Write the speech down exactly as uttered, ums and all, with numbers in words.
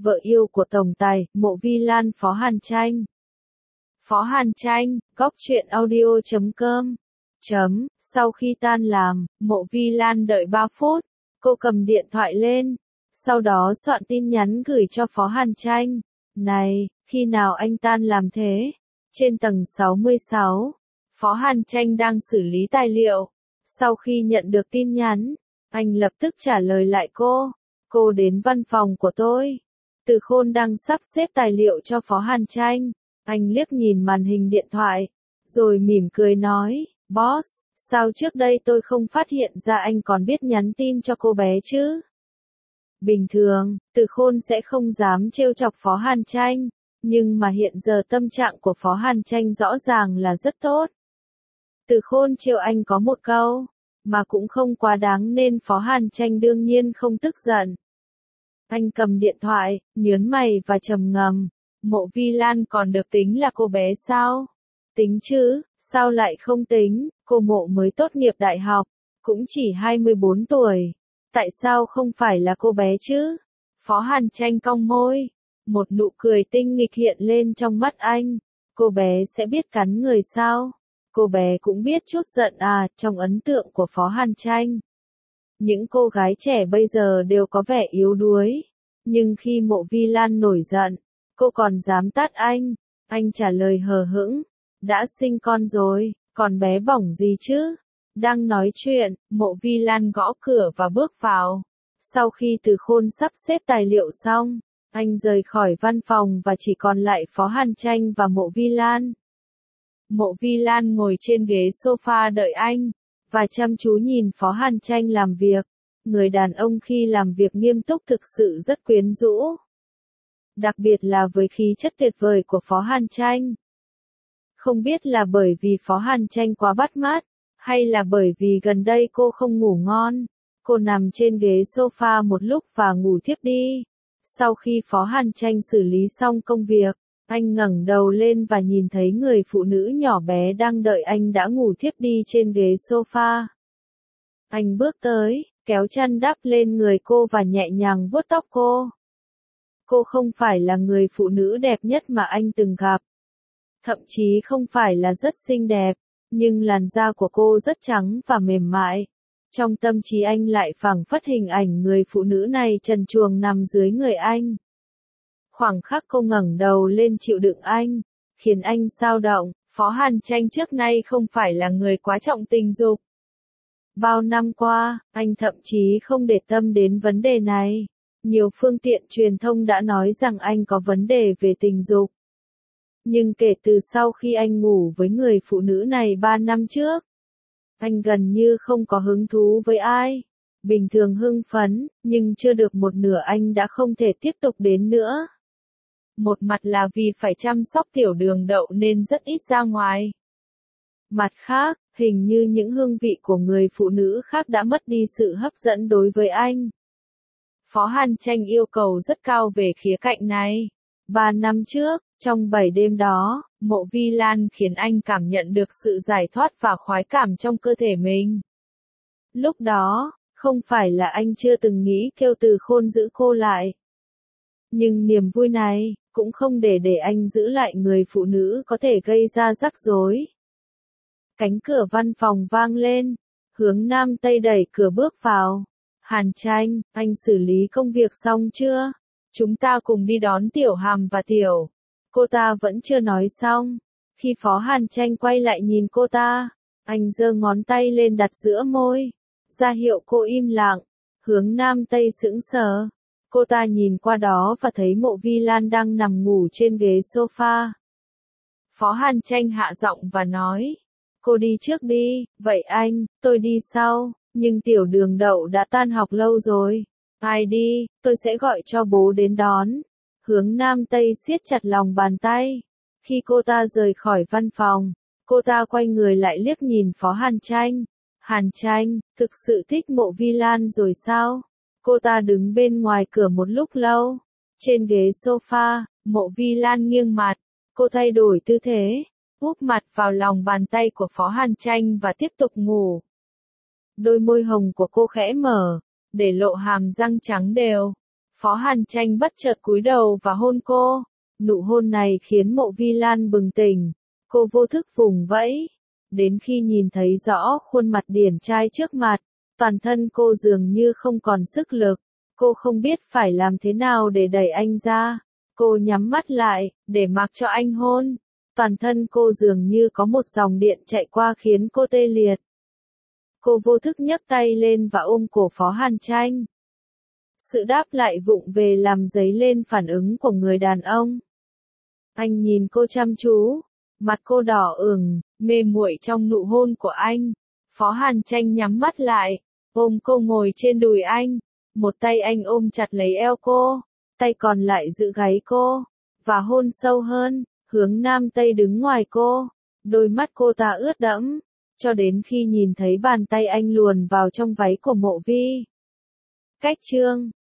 vợ yêu của tổng tài, Mộ Vi Lan Phó Hàn Tranh. Phó Hàn Tranh, góc truyện audio chấm com. Chấm, sau khi tan làm, Mộ Vi Lan đợi ba phút, cô cầm điện thoại lên, sau đó soạn tin nhắn gửi cho Phó Hàn Tranh. Này, khi nào anh tan làm thế? Trên tầng sáu mươi sáu, Phó Hàn Tranh đang xử lý tài liệu. Sau khi nhận được tin nhắn, anh lập tức trả lời lại cô. Cô đến văn phòng của tôi. Từ Khôn đang sắp xếp tài liệu cho Phó Hàn Tranh. Anh liếc nhìn màn hình điện thoại, rồi mỉm cười nói, Boss, sao trước đây tôi không phát hiện ra anh còn biết nhắn tin cho cô bé chứ? Bình thường, Từ Khôn sẽ không dám trêu chọc Phó Hàn Tranh, nhưng mà hiện giờ tâm trạng của Phó Hàn Tranh rõ ràng là rất tốt. Từ Khôn trêu anh có một câu, mà cũng không quá đáng nên Phó Hàn Tranh đương nhiên không tức giận. Anh cầm điện thoại, nhớn mày và trầm ngâm. Mộ Vi Lan còn được tính là cô bé sao? Tính chứ, sao lại không tính, cô Mộ mới tốt nghiệp đại học, cũng chỉ hai mươi bốn tuổi. Tại sao không phải là cô bé chứ? Phó Hàn Tranh cong môi, một nụ cười tinh nghịch hiện lên trong mắt anh. Cô bé sẽ biết cắn người sao? Cô bé cũng biết chút giận à, trong ấn tượng của Phó Hàn Tranh. Những cô gái trẻ bây giờ đều có vẻ yếu đuối. Nhưng khi Mộ Vi Lan nổi giận, cô còn dám tát anh. Anh trả lời hờ hững, đã sinh con rồi, còn bé bỏng gì chứ? Đang nói chuyện, Mộ Vi Lan gõ cửa và bước vào. Sau khi Từ Khôn sắp xếp tài liệu xong, anh rời khỏi văn phòng và chỉ còn lại Phó Hàn Tranh và Mộ Vi Lan. Mộ Vi Lan ngồi trên ghế sofa đợi anh, và chăm chú nhìn Phó Hàn Tranh làm việc. Người đàn ông khi làm việc nghiêm túc thực sự rất quyến rũ. Đặc biệt là với khí chất tuyệt vời của Phó Hàn Tranh. Không biết là bởi vì Phó Hàn Tranh quá bắt mắt, hay là bởi vì gần đây cô không ngủ ngon. Cô nằm trên ghế sofa một lúc và ngủ thiếp đi. Sau khi Phó Hàn Tranh xử lý xong công việc, anh ngẩng đầu lên và nhìn thấy người phụ nữ nhỏ bé đang đợi anh đã ngủ thiếp đi trên ghế sofa. Anh bước tới, kéo chăn đắp lên người cô và nhẹ nhàng vuốt tóc cô. Cô không phải là người phụ nữ đẹp nhất mà anh từng gặp. Thậm chí không phải là rất xinh đẹp, nhưng làn da của cô rất trắng và mềm mại. Trong tâm trí anh lại phảng phất hình ảnh người phụ nữ này trần truồng nằm dưới người anh. Khoảng khắc cô ngẩng đầu lên chịu đựng anh, khiến anh xao động. Phó Hàn Tranh trước nay không phải là người quá trọng tình dục. Bao năm qua, anh thậm chí không để tâm đến vấn đề này. Nhiều phương tiện truyền thông đã nói rằng anh có vấn đề về tình dục. Nhưng kể từ sau khi anh ngủ với người phụ nữ này ba năm trước, anh gần như không có hứng thú với ai. Bình thường hưng phấn, nhưng chưa được một nửa anh đã không thể tiếp tục đến nữa. Một mặt là vì phải chăm sóc tiểu đường đậu nên rất ít ra ngoài. Mặt khác, hình như những hương vị của người phụ nữ khác đã mất đi sự hấp dẫn đối với anh. Phó Hàn Tranh yêu cầu rất cao về khía cạnh này. Ba năm trước, trong bảy đêm đó, Mộ Vi Lan khiến anh cảm nhận được sự giải thoát và khoái cảm trong cơ thể mình. Lúc đó, không phải là anh chưa từng nghĩ kêu Từ Khôn giữ cô lại. Nhưng niềm vui này, cũng không để để anh giữ lại người phụ nữ có thể gây ra rắc rối. Cánh cửa văn phòng vang lên, Hướng Nam Tây đẩy cửa bước vào. Hàn Tranh, anh xử lý công việc xong chưa? Chúng ta cùng đi đón Tiểu Hàm và Tiểu. Cô ta vẫn chưa nói xong. Khi Phó Hàn Tranh quay lại nhìn cô ta, anh giơ ngón tay lên đặt giữa môi, ra hiệu cô im lặng. Hướng Nam Tây sững sờ. Cô ta nhìn qua đó và thấy Mộ Vi Lan đang nằm ngủ trên ghế sofa. Phó Hàn Tranh hạ giọng và nói, cô đi trước đi, vậy anh, tôi đi sau, nhưng tiểu đường đậu đã tan học lâu rồi. Ai đi, tôi sẽ gọi cho bố đến đón. Hướng Nam Tây siết chặt lòng bàn tay. Khi cô ta rời khỏi văn phòng, cô ta quay người lại liếc nhìn Phó Hàn Tranh. Hàn Tranh, thực sự thích Mộ Vi Lan rồi sao? Cô ta đứng bên ngoài cửa một lúc lâu. Trên ghế sofa, Mộ Vi Lan nghiêng mặt. Cô thay đổi tư thế, úp mặt vào lòng bàn tay của Phó Hàn Tranh và tiếp tục ngủ. Đôi môi hồng của cô khẽ mở, để lộ hàm răng trắng đều. Phó Hàn Tranh bất chợt cúi đầu và hôn cô. Nụ hôn này khiến Mộ Vi Lan bừng tỉnh. Cô vô thức vùng vẫy. Đến khi nhìn thấy rõ khuôn mặt điển trai trước mặt, toàn thân cô dường như không còn sức lực. Cô không biết phải làm thế nào để đẩy anh ra. Cô nhắm mắt lại, để mặc cho anh hôn. Toàn thân cô dường như có một dòng điện chạy qua khiến cô tê liệt. Cô vô thức nhấc tay lên và ôm cổ Phó Hàn Tranh. Sự đáp lại vụng về làm dấy lên phản ứng của người đàn ông. Anh nhìn cô chăm chú, mặt cô đỏ ửng, mê muội trong nụ hôn của anh. Phó Hàn Tranh nhắm mắt lại, ôm cô ngồi trên đùi anh. Một tay anh ôm chặt lấy eo cô, tay còn lại giữ gáy cô, và hôn sâu hơn, hướng nam tây đứng ngoài cô. Đôi mắt cô ta ướt đẫm, cho đến khi nhìn thấy bàn tay anh luồn vào trong váy của Mộ Vi. Cách chương